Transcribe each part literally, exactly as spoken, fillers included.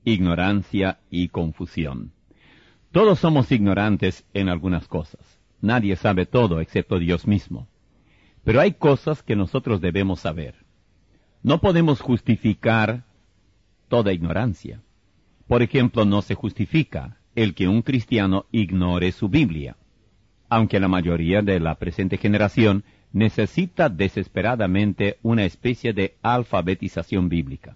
ignorancia y confusión. Todos somos ignorantes en algunas cosas. Nadie sabe todo excepto Dios mismo. Pero hay cosas que nosotros debemos saber. No podemos justificar toda ignorancia. Por ejemplo, no se justifica el que un cristiano ignore su Biblia, aunque la mayoría de la presente generación necesita desesperadamente una especie de alfabetización bíblica.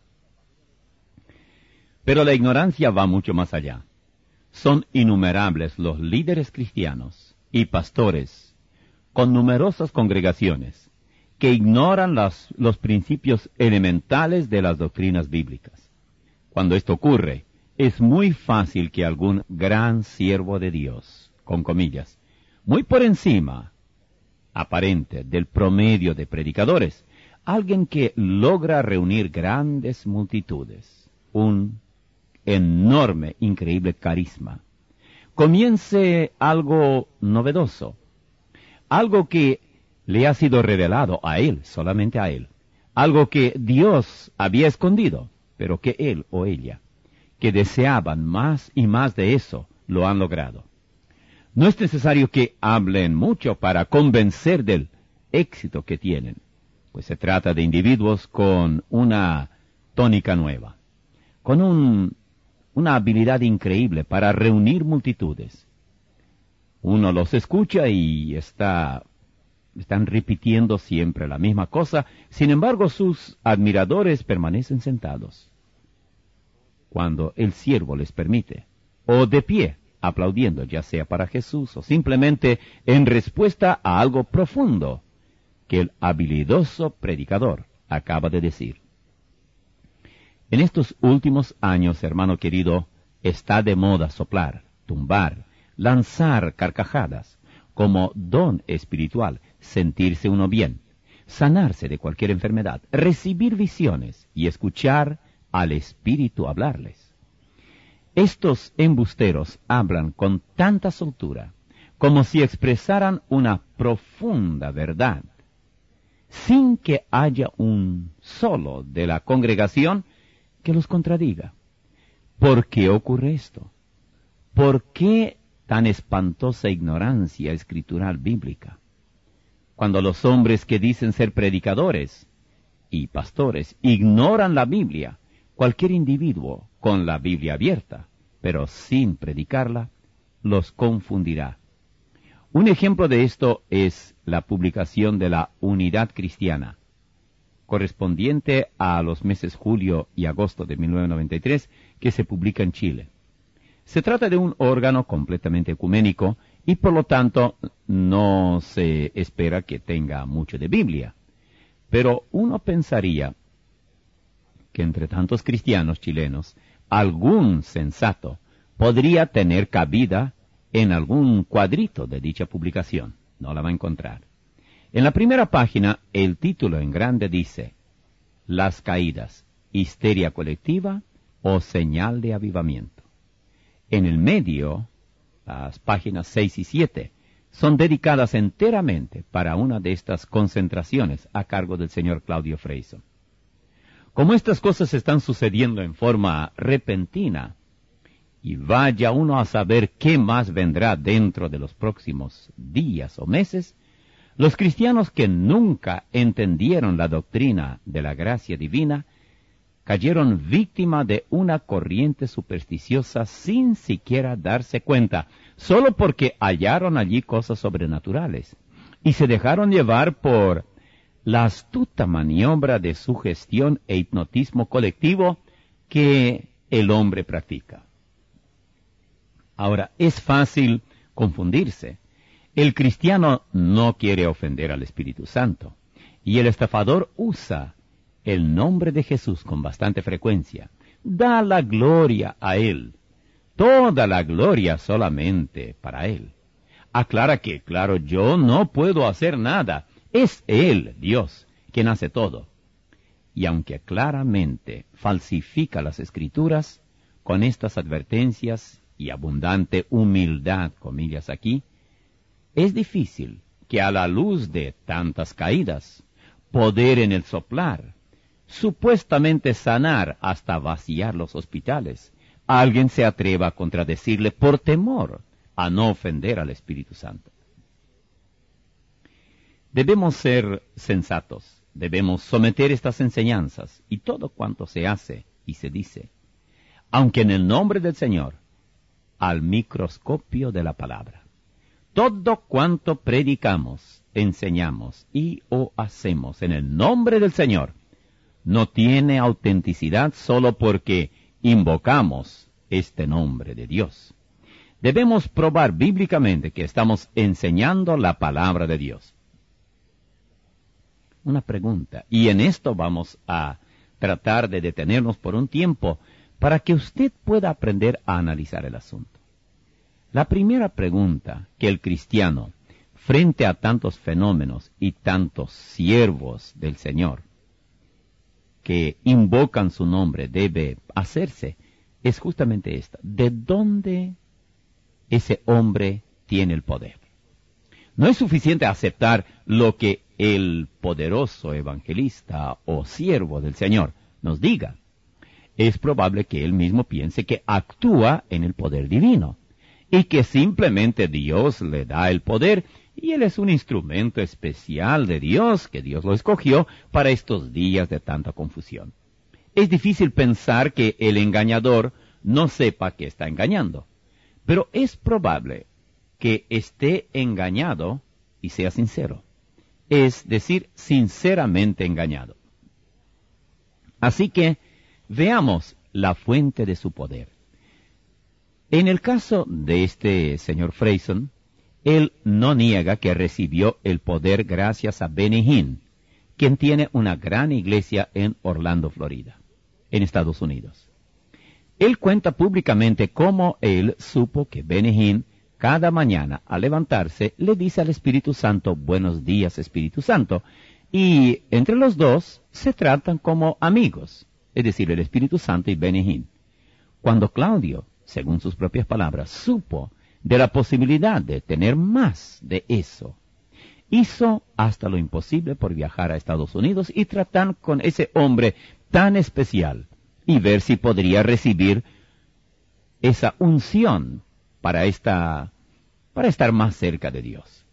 Pero la ignorancia va mucho más allá. Son innumerables los líderes cristianos y pastores con numerosas congregaciones que ignoran las, los principios elementales de las doctrinas bíblicas. Cuando esto ocurre, es muy fácil que algún gran siervo de Dios, con comillas, muy por encima, aparente, del promedio de predicadores, alguien que logra reunir grandes multitudes, un enorme, increíble carisma, comience algo novedoso, algo que le ha sido revelado a él, solamente a él, algo que Dios había escondido, pero que él o ella, que deseaban más y más de eso, lo han logrado. No es necesario que hablen mucho para convencer del éxito que tienen, pues se trata de individuos con una tónica nueva, con un, una habilidad increíble para reunir multitudes. Uno los escucha y está, están repitiendo siempre la misma cosa, sin embargo sus admiradores permanecen sentados, cuando el siervo les permite, o de pie, aplaudiendo, ya sea para Jesús o simplemente en respuesta a algo profundo que el habilidoso predicador acaba de decir. En estos últimos años, hermano querido, está de moda soplar, tumbar, lanzar carcajadas, como don espiritual, sentirse uno bien, sanarse de cualquier enfermedad, recibir visiones y escuchar al Espíritu hablarles. Estos embusteros hablan con tanta soltura, como si expresaran una profunda verdad, sin que haya un solo de la congregación que los contradiga. ¿Por qué ocurre esto? ¿Por qué tan espantosa ignorancia escritural bíblica? Cuando los hombres que dicen ser predicadores y pastores ignoran la Biblia, cualquier individuo con la Biblia abierta, pero sin predicarla, los confundirá. Un ejemplo de esto es la publicación de la Unidad Cristiana, correspondiente a los meses julio y agosto de mil novecientos noventa y tres, que se publica en Chile. Se trata de un órgano completamente ecuménico y por lo tanto no se espera que tenga mucho de Biblia. Pero uno pensaría que entre tantos cristianos chilenos, algún sensato podría tener cabida en algún cuadrito de dicha publicación. No la va a encontrar. En la primera página, el título en grande dice: Las caídas, histeria colectiva o señal de avivamiento. En el medio, las páginas seis y siete son dedicadas enteramente para una de estas concentraciones a cargo del señor Claudio Freyson. Como estas cosas están sucediendo en forma repentina, y vaya uno a saber qué más vendrá dentro de los próximos días o meses, los cristianos que nunca entendieron la doctrina de la gracia divina cayeron víctima de una corriente supersticiosa sin siquiera darse cuenta, solo porque hallaron allí cosas sobrenaturales, y se dejaron llevar por la astuta maniobra de sugestión e hipnotismo colectivo que el hombre practica. Ahora, es fácil confundirse. El cristiano no quiere ofender al Espíritu Santo, y el estafador usa el nombre de Jesús con bastante frecuencia. Da la gloria a Él, toda la gloria solamente para Él. Aclara que, claro, yo no puedo hacer nada. Es Él, Dios, quien hace todo. Y aunque claramente falsifica las Escrituras, con estas advertencias y abundante humildad, comillas aquí, es difícil que a la luz de tantas caídas, poder en el soplar, supuestamente sanar hasta vaciar los hospitales, alguien se atreva a contradecirle por temor a no ofender al Espíritu Santo. Debemos ser sensatos, debemos someter estas enseñanzas y todo cuanto se hace y se dice, aunque en el nombre del Señor, al microscopio de la palabra. Todo cuanto predicamos, enseñamos y o hacemos en el nombre del Señor, no tiene autenticidad solo porque invocamos este nombre de Dios. Debemos probar bíblicamente que estamos enseñando la palabra de Dios. Una pregunta, y en esto vamos a tratar de detenernos por un tiempo para que usted pueda aprender a analizar el asunto. La primera pregunta que el cristiano, frente a tantos fenómenos y tantos siervos del Señor que invocan su nombre, debe hacerse, es justamente esta: ¿de dónde ese hombre tiene el poder? No es suficiente aceptar lo que el poderoso evangelista o siervo del Señor nos diga. Es probable que él mismo piense que actúa en el poder divino y que simplemente Dios le da el poder y él es un instrumento especial de Dios, que Dios lo escogió para estos días de tanta confusión. Es difícil pensar que el engañador no sepa que está engañando, pero es probable que esté engañado y sea sincero, es decir, sinceramente engañado. Así que veamos la fuente de su poder. En el caso de este señor Freyson, él no niega que recibió el poder gracias a Benny Hinn, quien tiene una gran iglesia en Orlando, Florida, en Estados Unidos. Él cuenta públicamente cómo él supo que Benny Hinn cada mañana al levantarse le dice al Espíritu Santo: buenos días, Espíritu Santo, y entre los dos se tratan como amigos, es decir, el Espíritu Santo y Benny Hinn. Cuando Claudio, según sus propias palabras, supo de la posibilidad de tener más de eso, hizo hasta lo imposible por viajar a Estados Unidos y tratar con ese hombre tan especial y ver si podría recibir esa unción para esta, para estar más cerca de Dios.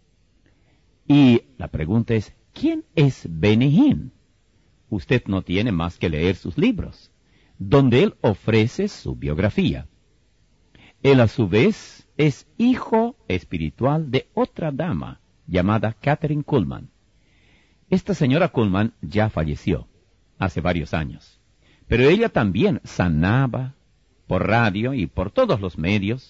Y la pregunta es, ¿quién es Benny Hinn? Usted no tiene más que leer sus libros, donde él ofrece su biografía. Él a su vez es hijo espiritual de otra dama llamada Kathryn Kuhlman. Esta señora Kuhlman ya falleció hace varios años, pero ella también sanaba por radio y por todos los medios.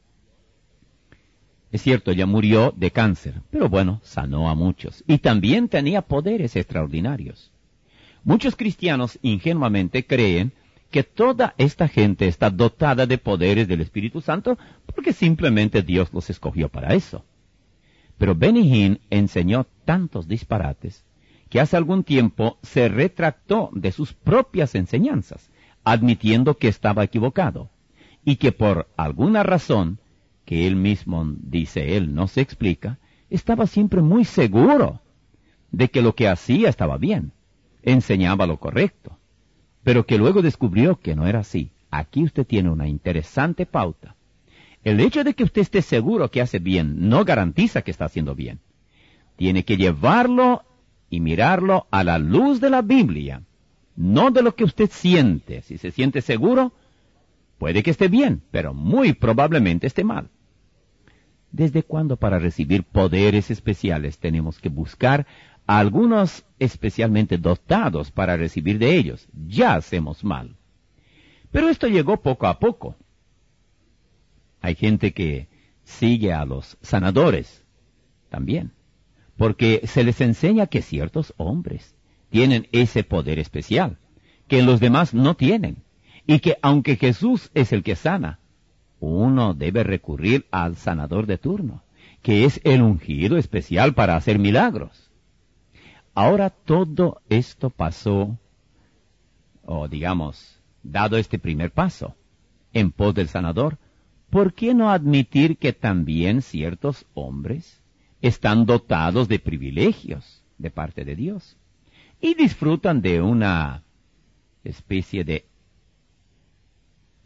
Es cierto, ella murió de cáncer, pero bueno, sanó a muchos y también tenía poderes extraordinarios. Muchos cristianos ingenuamente creen que toda esta gente está dotada de poderes del Espíritu Santo porque simplemente Dios los escogió para eso. Pero Benny Hinn enseñó tantos disparates que hace algún tiempo se retractó de sus propias enseñanzas, admitiendo que estaba equivocado, y que por alguna razón, que él mismo, dice él, no se explica, estaba siempre muy seguro de que lo que hacía estaba bien, enseñaba lo correcto, pero que luego descubrió que no era así. Aquí usted tiene una interesante pauta. El hecho de que usted esté seguro que hace bien no garantiza que está haciendo bien. Tiene que llevarlo y mirarlo a la luz de la Biblia, no de lo que usted siente. Si se siente seguro, puede que esté bien, pero muy probablemente esté mal. ¿Desde cuándo para recibir poderes especiales tenemos que buscar a algunos especialmente dotados para recibir de ellos? Ya hacemos mal. Pero esto llegó poco a poco. Hay gente que sigue a los sanadores también, porque se les enseña que ciertos hombres tienen ese poder especial, que los demás no tienen, y que aunque Jesús es el que sana, uno debe recurrir al sanador de turno, que es el ungido especial para hacer milagros. Ahora todo esto pasó, o digamos, dado este primer paso, en pos del sanador, ¿por qué no admitir que también ciertos hombres están dotados de privilegios de parte de Dios y disfrutan de una especie de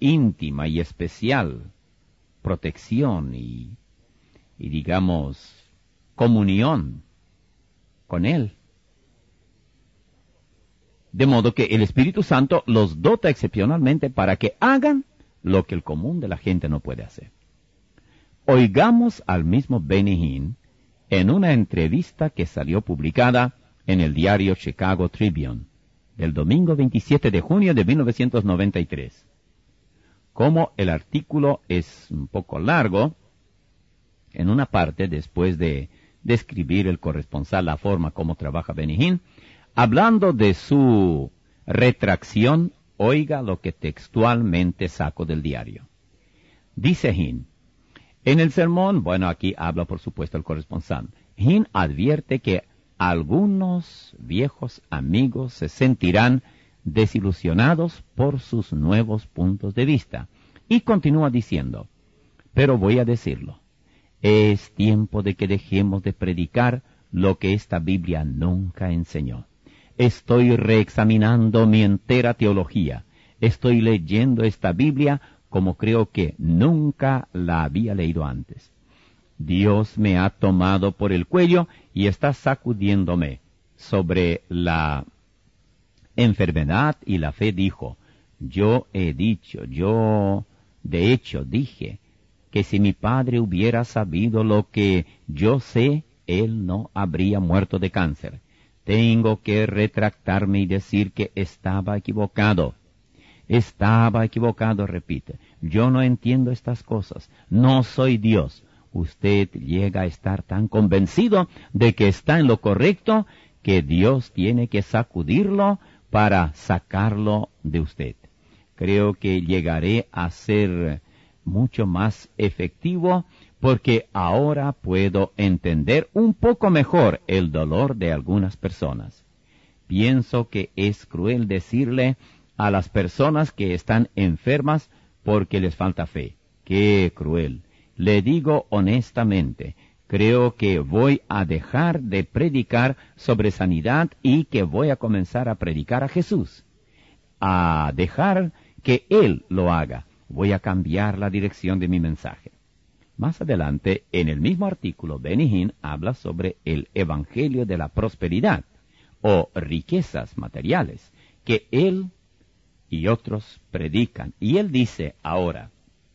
íntima y especial protección y, y digamos, comunión con Él. De modo que el Espíritu Santo los dota excepcionalmente para que hagan lo que el común de la gente no puede hacer. Oigamos al mismo Benny Hinn en una entrevista que salió publicada en el diario Chicago Tribune del domingo veintisiete de junio de mil novecientos noventa y tres. Como el artículo es un poco largo, en una parte, después de describir el corresponsal la forma como trabaja Benny Hinn, hablando de su retracción, oiga lo que textualmente saco del diario. Dice Hinn, en el sermón, bueno, aquí habla por supuesto el corresponsal, Hinn advierte que algunos viejos amigos se sentirán desilusionados por sus nuevos puntos de vista. Y continúa diciendo, pero voy a decirlo, es tiempo de que dejemos de predicar lo que esta Biblia nunca enseñó. Estoy reexaminando mi entera teología. Estoy leyendo esta Biblia como creo que nunca la había leído antes. Dios me ha tomado por el cuello y está sacudiéndome sobre la enfermedad y la fe. Dijo, yo he dicho, yo de hecho dije, que si mi padre hubiera sabido lo que yo sé, él no habría muerto de cáncer. Tengo que retractarme y decir que estaba equivocado. Estaba equivocado, repite. Yo no entiendo estas cosas. No soy Dios. Usted llega a estar tan convencido de que está en lo correcto que Dios tiene que sacudirlo para sacarlo de usted. Creo que llegaré a ser mucho más efectivo porque ahora puedo entender un poco mejor el dolor de algunas personas. Pienso que es cruel decirle a las personas que están enfermas porque les falta fe. ¡Qué cruel! Le digo honestamente, creo que voy a dejar de predicar sobre sanidad y que voy a comenzar a predicar a Jesús. A dejar que Él lo haga. Voy a cambiar la dirección de mi mensaje. Más adelante, en el mismo artículo, Benny Hinn habla sobre el evangelio de la prosperidad o riquezas materiales que él y otros predican. Y él dice ahora,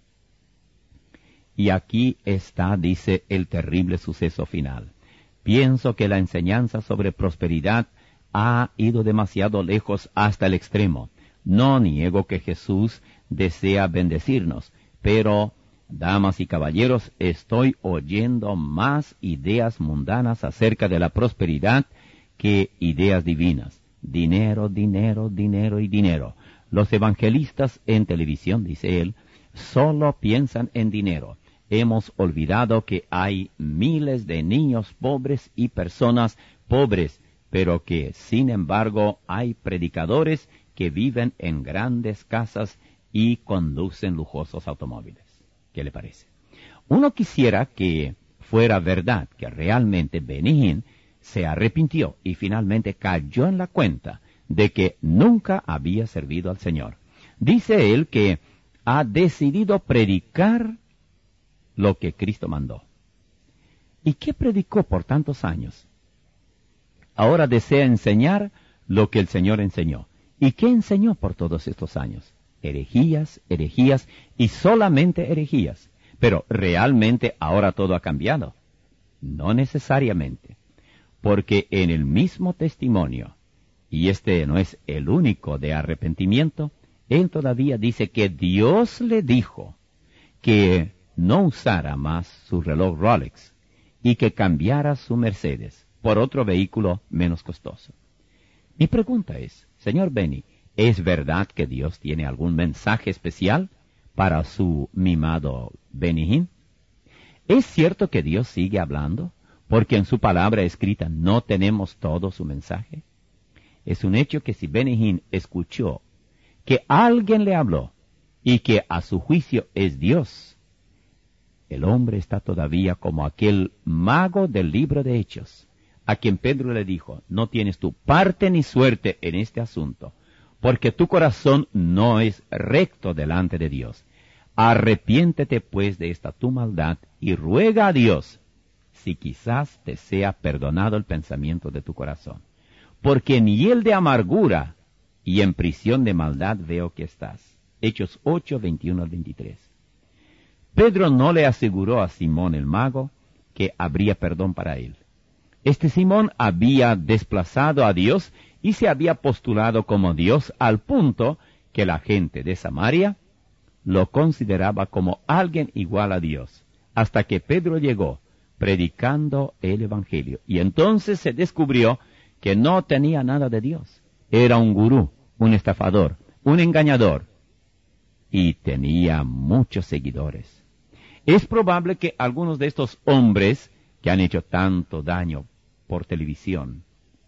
y aquí está, dice, el terrible suceso final. Pienso que la enseñanza sobre prosperidad ha ido demasiado lejos hasta el extremo. No niego que Jesús desea bendecirnos, pero, damas y caballeros, estoy oyendo más ideas mundanas acerca de la prosperidad que ideas divinas. Dinero, dinero, dinero y dinero. Los evangelistas en televisión, dice él, solo piensan en dinero. Hemos olvidado que hay miles de niños pobres y personas pobres, pero que, sin embargo, hay predicadores que viven en grandes casas y conducen lujosos automóviles. ¿Qué le parece? Uno quisiera que fuera verdad que realmente Benny Hinn se arrepintió y finalmente cayó en la cuenta de que nunca había servido al Señor. Dice él que ha decidido predicar lo que Cristo mandó. ¿Y qué predicó por tantos años? Ahora desea enseñar lo que el Señor enseñó. ¿Y qué enseñó por todos estos años? Herejías, herejías y solamente herejías. Pero realmente ahora todo ha cambiado. No necesariamente. Porque en el mismo testimonio, y este no es el único de arrepentimiento, él todavía dice que Dios le dijo que no usara más su reloj Rolex y que cambiara su Mercedes por otro vehículo menos costoso. Mi pregunta es, señor Benny, ¿es verdad que Dios tiene algún mensaje especial para su mimado Benny Hinn? ¿Es cierto que Dios sigue hablando? Porque en su palabra escrita no tenemos todo su mensaje. Es un hecho que si Benny Hinn escuchó que alguien le habló y que a su juicio es Dios, el hombre está todavía como aquel mago del libro de Hechos, a quien Pedro le dijo, no tienes tu parte ni suerte en este asunto, porque tu corazón no es recto delante de Dios. Arrepiéntete pues de esta tu maldad y ruega a Dios si quizás te sea perdonado el pensamiento de tu corazón. Porque en hiel de amargura y en prisión de maldad veo que estás. Hechos ocho, veintiuno al veintitrés. Pedro no le aseguró a Simón el mago que habría perdón para él. Este Simón había desplazado a Dios y se había postulado como Dios al punto que la gente de Samaria lo consideraba como alguien igual a Dios, hasta que Pedro llegó predicando el Evangelio. Y entonces se descubrió que no tenía nada de Dios. Era un gurú, un estafador, un engañador, y tenía muchos seguidores. Es probable que algunos de estos hombres que han hecho tanto daño por televisión,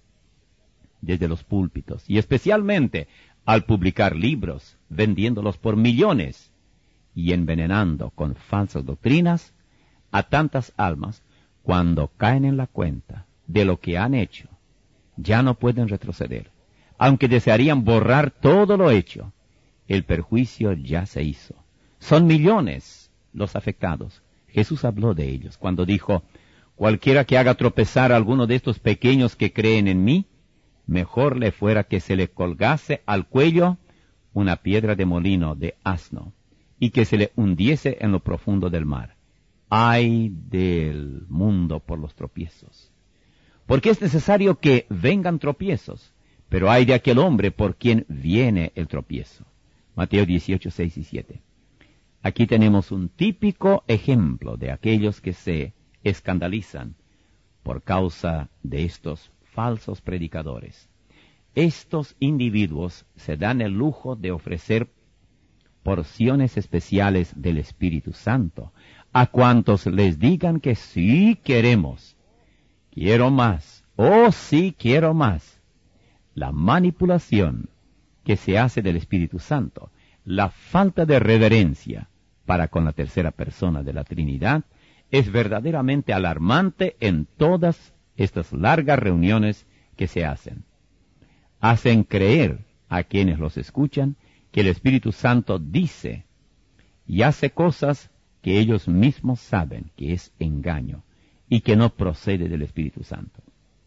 desde los púlpitos, y especialmente al publicar libros, vendiéndolos por millones y envenenando con falsas doctrinas a tantas almas, cuando caen en la cuenta de lo que han hecho, ya no pueden retroceder. Aunque desearían borrar todo lo hecho, el perjuicio ya se hizo. Son millones los afectados. Jesús habló de ellos cuando dijo: cualquiera que haga tropezar a alguno de estos pequeños que creen en mí, mejor le fuera que se le colgase al cuello una piedra de molino de asno, y que se le hundiese en lo profundo del mar. Ay del mundo por los tropiezos. Porque es necesario que vengan tropiezos, pero ay de aquel hombre por quien viene el tropiezo. Mateo dieciocho, seis y siete. Aquí tenemos un típico ejemplo de aquellos que se escandalizan por causa de estos falsos predicadores. Estos individuos se dan el lujo de ofrecer porciones especiales del Espíritu Santo a cuantos les digan que sí queremos, quiero más, oh sí quiero más. La manipulación que se hace del Espíritu Santo, la falta de reverencia para con la tercera persona de la Trinidad, es verdaderamente alarmante en todas estas largas reuniones que se hacen. Hacen creer a quienes los escuchan que el Espíritu Santo dice y hace cosas que ellos mismos saben que es engaño y que no procede del Espíritu Santo.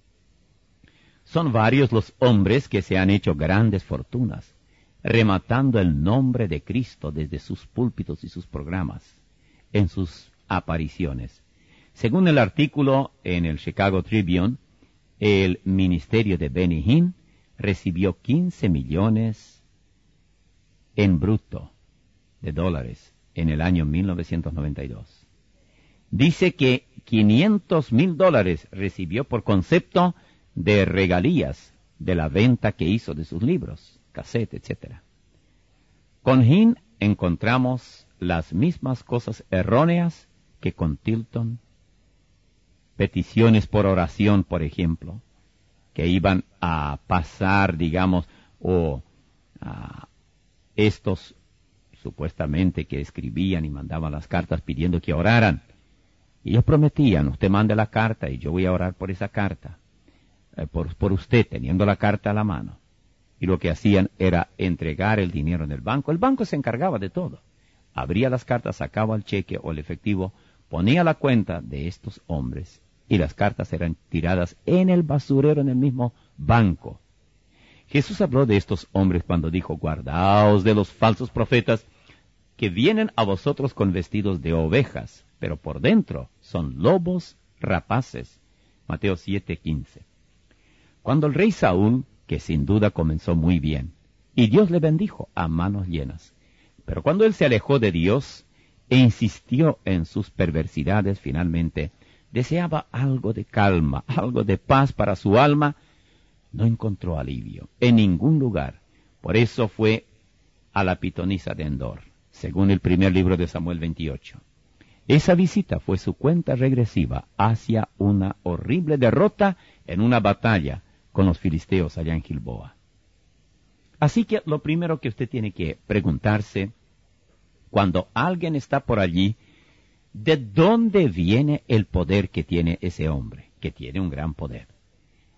Son varios los hombres que se han hecho grandes fortunas, rematando el nombre de Cristo desde sus púlpitos y sus programas, en sus apariciones. Según el artículo en el Chicago Tribune, el ministerio de Benny Hinn recibió quince millones en bruto de dólares en el año mil novecientos noventa y dos. Dice que quinientos mil dólares recibió por concepto de regalías de la venta que hizo de sus libros, cassette, etcétera. Con Hinn encontramos las mismas cosas erróneas que con Tilton. Peticiones por oración, por ejemplo, que iban a pasar, digamos, o a estos supuestamente que escribían y mandaban las cartas pidiendo que oraran. Y ellos prometían: usted mande la carta y yo voy a orar por esa carta, eh, por, por usted, teniendo la carta a la mano. Y lo que hacían era entregar el dinero en el banco. El banco se encargaba de todo. Abría las cartas, sacaba el cheque o el efectivo, ponía la cuenta de estos hombres y las cartas eran tiradas en el basurero en el mismo banco. Jesús habló de estos hombres cuando dijo: guardaos de los falsos profetas que vienen a vosotros con vestidos de ovejas, pero por dentro son lobos rapaces. Mateo siete, quince. Cuando el rey Saúl, que sin duda comenzó muy bien, y Dios le bendijo a manos llenas, pero cuando él se alejó de Dios e insistió en sus perversidades, finalmente deseaba algo de calma, algo de paz para su alma, no encontró alivio en ningún lugar. Por eso fue a la pitonisa de Endor, según el primer libro de Samuel veintiocho. Esa visita fue su cuenta regresiva hacia una horrible derrota en una batalla con los filisteos allá en Gilboa. Así que lo primero que usted tiene que preguntarse, cuando alguien está por allí, ¿de dónde viene el poder que tiene ese hombre? Que tiene un gran poder.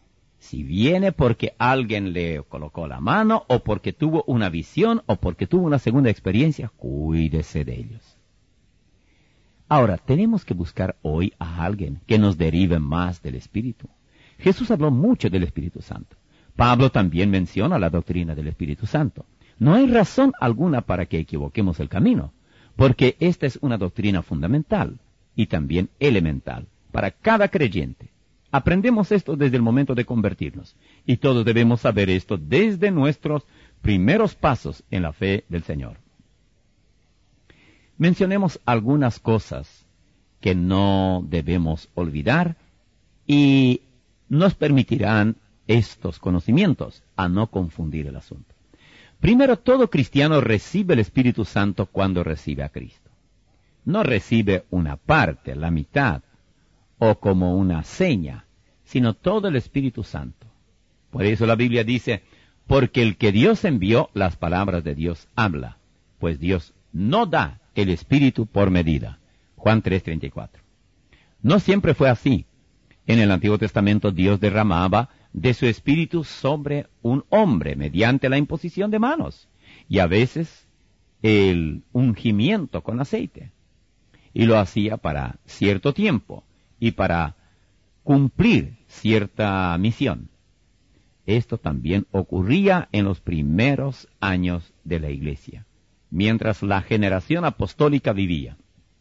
Si viene porque alguien le colocó la mano, o porque tuvo una visión, o porque tuvo una segunda experiencia, cuídese de ellos. Ahora, tenemos que buscar hoy a alguien que nos derive más del Espíritu. Jesús habló mucho del Espíritu Santo. Pablo también menciona la doctrina del Espíritu Santo. No hay razón alguna para que equivoquemos el camino, porque esta es una doctrina fundamental y también elemental para cada creyente. Aprendemos esto desde el momento de convertirnos, y todos debemos saber esto desde nuestros primeros pasos en la fe del Señor. Mencionemos algunas cosas que no debemos olvidar y nos permitirán estos conocimientos a no confundir el asunto. Primero, todo cristiano recibe el Espíritu Santo cuando recibe a Cristo. No recibe una parte, la mitad, o como una seña, sino todo el Espíritu Santo. Por eso la Biblia dice, porque el que Dios envió, las palabras de Dios habla, pues Dios no da el Espíritu por medida. Juan tres treinta y cuatro. No siempre fue así. En el Antiguo Testamento Dios derramaba de su Espíritu sobre un hombre mediante la imposición de manos, y a veces el ungimiento con aceite. Y lo hacía para cierto tiempo y para cumplir cierta misión. Esto también ocurría en los primeros años de la Iglesia, mientras la generación apostólica vivía.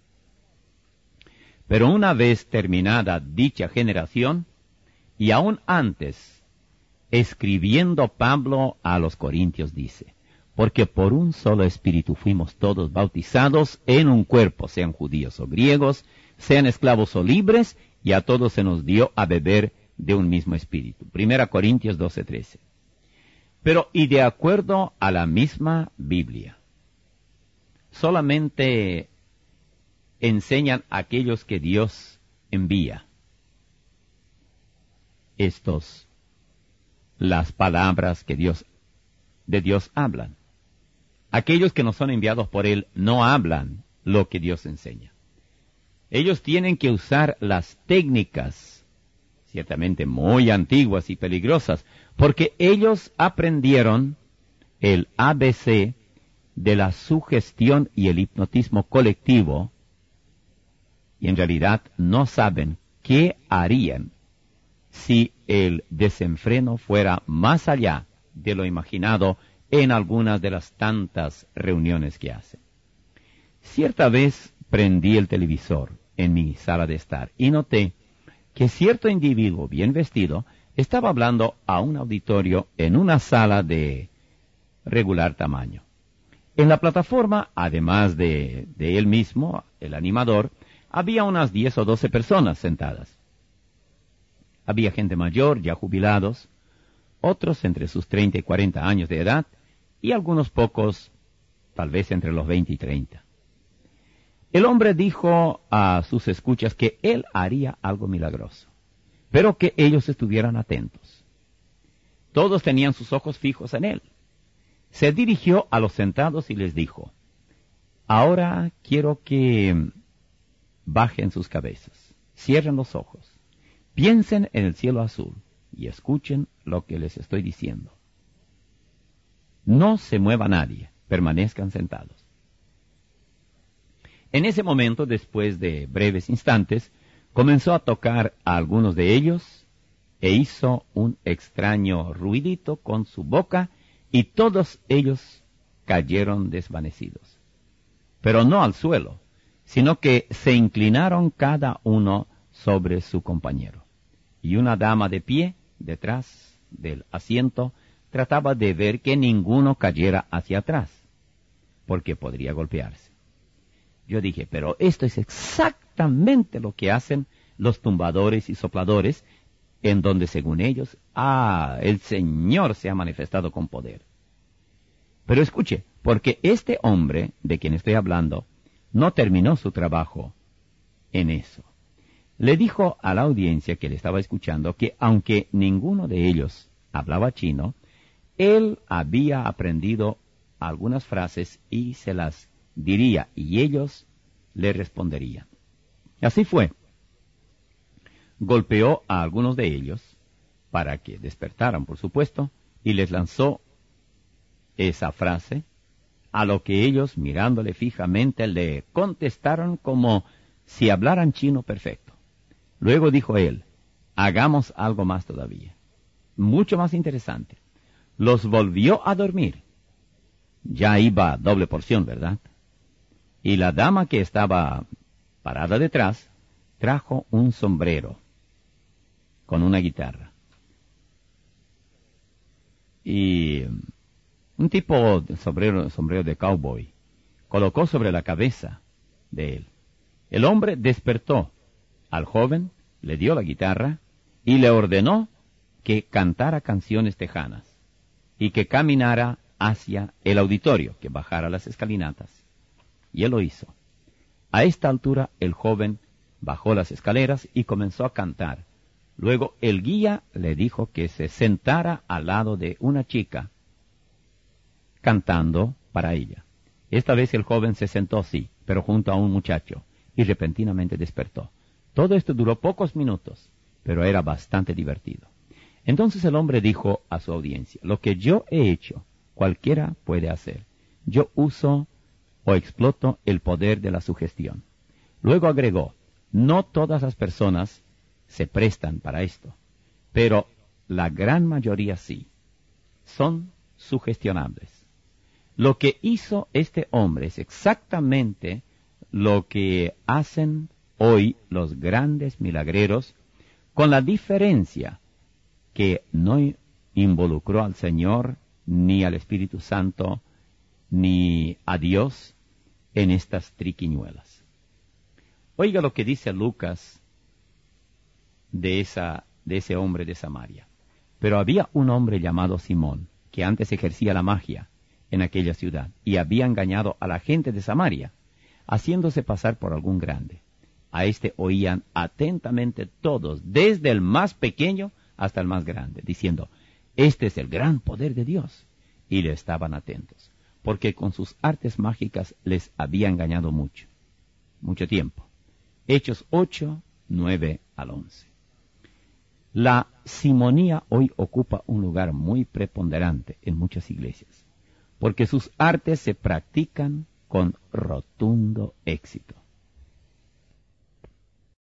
Pero una vez terminada dicha generación, y aún antes, escribiendo Pablo a los Corintios dice, porque por un solo espíritu fuimos todos bautizados en un cuerpo, sean judíos o griegos, sean esclavos o libres, y a todos se nos dio a beber de un mismo espíritu. Primera Corintios doce trece. Pero, y de acuerdo a la misma Biblia, solamente enseñan aquellos que Dios envía. Estos, las palabras que Dios, de Dios hablan. Aquellos que no son enviados por Él no hablan lo que Dios enseña. Ellos tienen que usar las técnicas, ciertamente muy antiguas y peligrosas, porque ellos aprendieron el A B C de la sugestión y el hipnotismo colectivo, y en realidad no saben qué harían si el desenfreno fuera más allá de lo imaginado en algunas de las tantas reuniones que hacen. Cierta vez prendí el televisor en mi sala de estar y noté que cierto individuo bien vestido estaba hablando a un auditorio en una sala de regular tamaño. En la plataforma, además de, de él mismo, el animador, había unas diez o doce personas sentadas. Había gente mayor, ya jubilados, otros entre sus treinta y cuarenta años de edad, y algunos pocos, tal vez entre los veinte y treinta. El hombre dijo a sus escuchas que él haría algo milagroso, pero que ellos estuvieran atentos. Todos tenían sus ojos fijos en él. Se dirigió a los sentados y les dijo, ahora quiero que bajen sus cabezas, cierren los ojos, piensen en el cielo azul y escuchen lo que les estoy diciendo. No se mueva nadie, permanezcan sentados. En ese momento, después de breves instantes, comenzó a tocar a algunos de ellos e hizo un extraño ruidito con su boca y todos ellos cayeron desvanecidos. Pero no al suelo, sino que se inclinaron cada uno sobre su compañero. Y una dama de pie, detrás del asiento, trataba de ver que ninguno cayera hacia atrás, porque podría golpearse. Yo dije, pero esto es exactamente lo que hacen los tumbadores y sopladores, en donde según ellos, ah, el Señor se ha manifestado con poder. Pero escuche, porque este hombre de quien estoy hablando no terminó su trabajo en eso. Le dijo a la audiencia que le estaba escuchando que aunque ninguno de ellos hablaba chino, él había aprendido algunas frases y se las diría, y ellos le responderían. Así fue. Golpeó a algunos de ellos, para que despertaran, por supuesto, y les lanzó esa frase, a lo que ellos, mirándole fijamente, le contestaron como si hablaran chino perfecto. Luego dijo él, hagamos algo más todavía, mucho más interesante. Los volvió a dormir. Ya iba doble porción, ¿verdad? Y la dama que estaba parada detrás trajo un sombrero con una guitarra. Y un tipo de sombrero, sombrero de cowboy colocó sobre la cabeza de él. El hombre despertó al joven, le dio la guitarra y le ordenó que cantara canciones tejanas y que caminara hacia el auditorio, que bajara las escalinatas. Y él lo hizo. A esta altura el joven bajó las escaleras y comenzó a cantar. Luego el guía le dijo que se sentara al lado de una chica, cantando para ella. Esta vez el joven se sentó, sí, pero junto a un muchacho, y repentinamente despertó. Todo esto duró pocos minutos, pero era bastante divertido. Entonces el hombre dijo a su audiencia, lo que yo he hecho, cualquiera puede hacer. Yo uso o exploto el poder de la sugestión. Luego agregó, no todas las personas se prestan para esto, pero la gran mayoría sí, son sugestionables. Lo que hizo este hombre es exactamente lo que hacen hoy los grandes milagreros, con la diferencia que no involucró al Señor, ni al Espíritu Santo, ni a Dios en estas triquiñuelas. Oiga lo que dice Lucas de, esa, de ese hombre de Samaria. Pero había un hombre llamado Simón, que antes ejercía la magia en aquella ciudad, y había engañado a la gente de Samaria, haciéndose pasar por algún grande. A este oían atentamente todos, desde el más pequeño hasta el más grande, diciendo, este es el gran poder de Dios. Y le estaban atentos, porque con sus artes mágicas les había engañado mucho, mucho tiempo. Hechos ocho, nueve al once. La simonía hoy ocupa un lugar muy preponderante en muchas iglesias, porque sus artes se practican con rotundo éxito.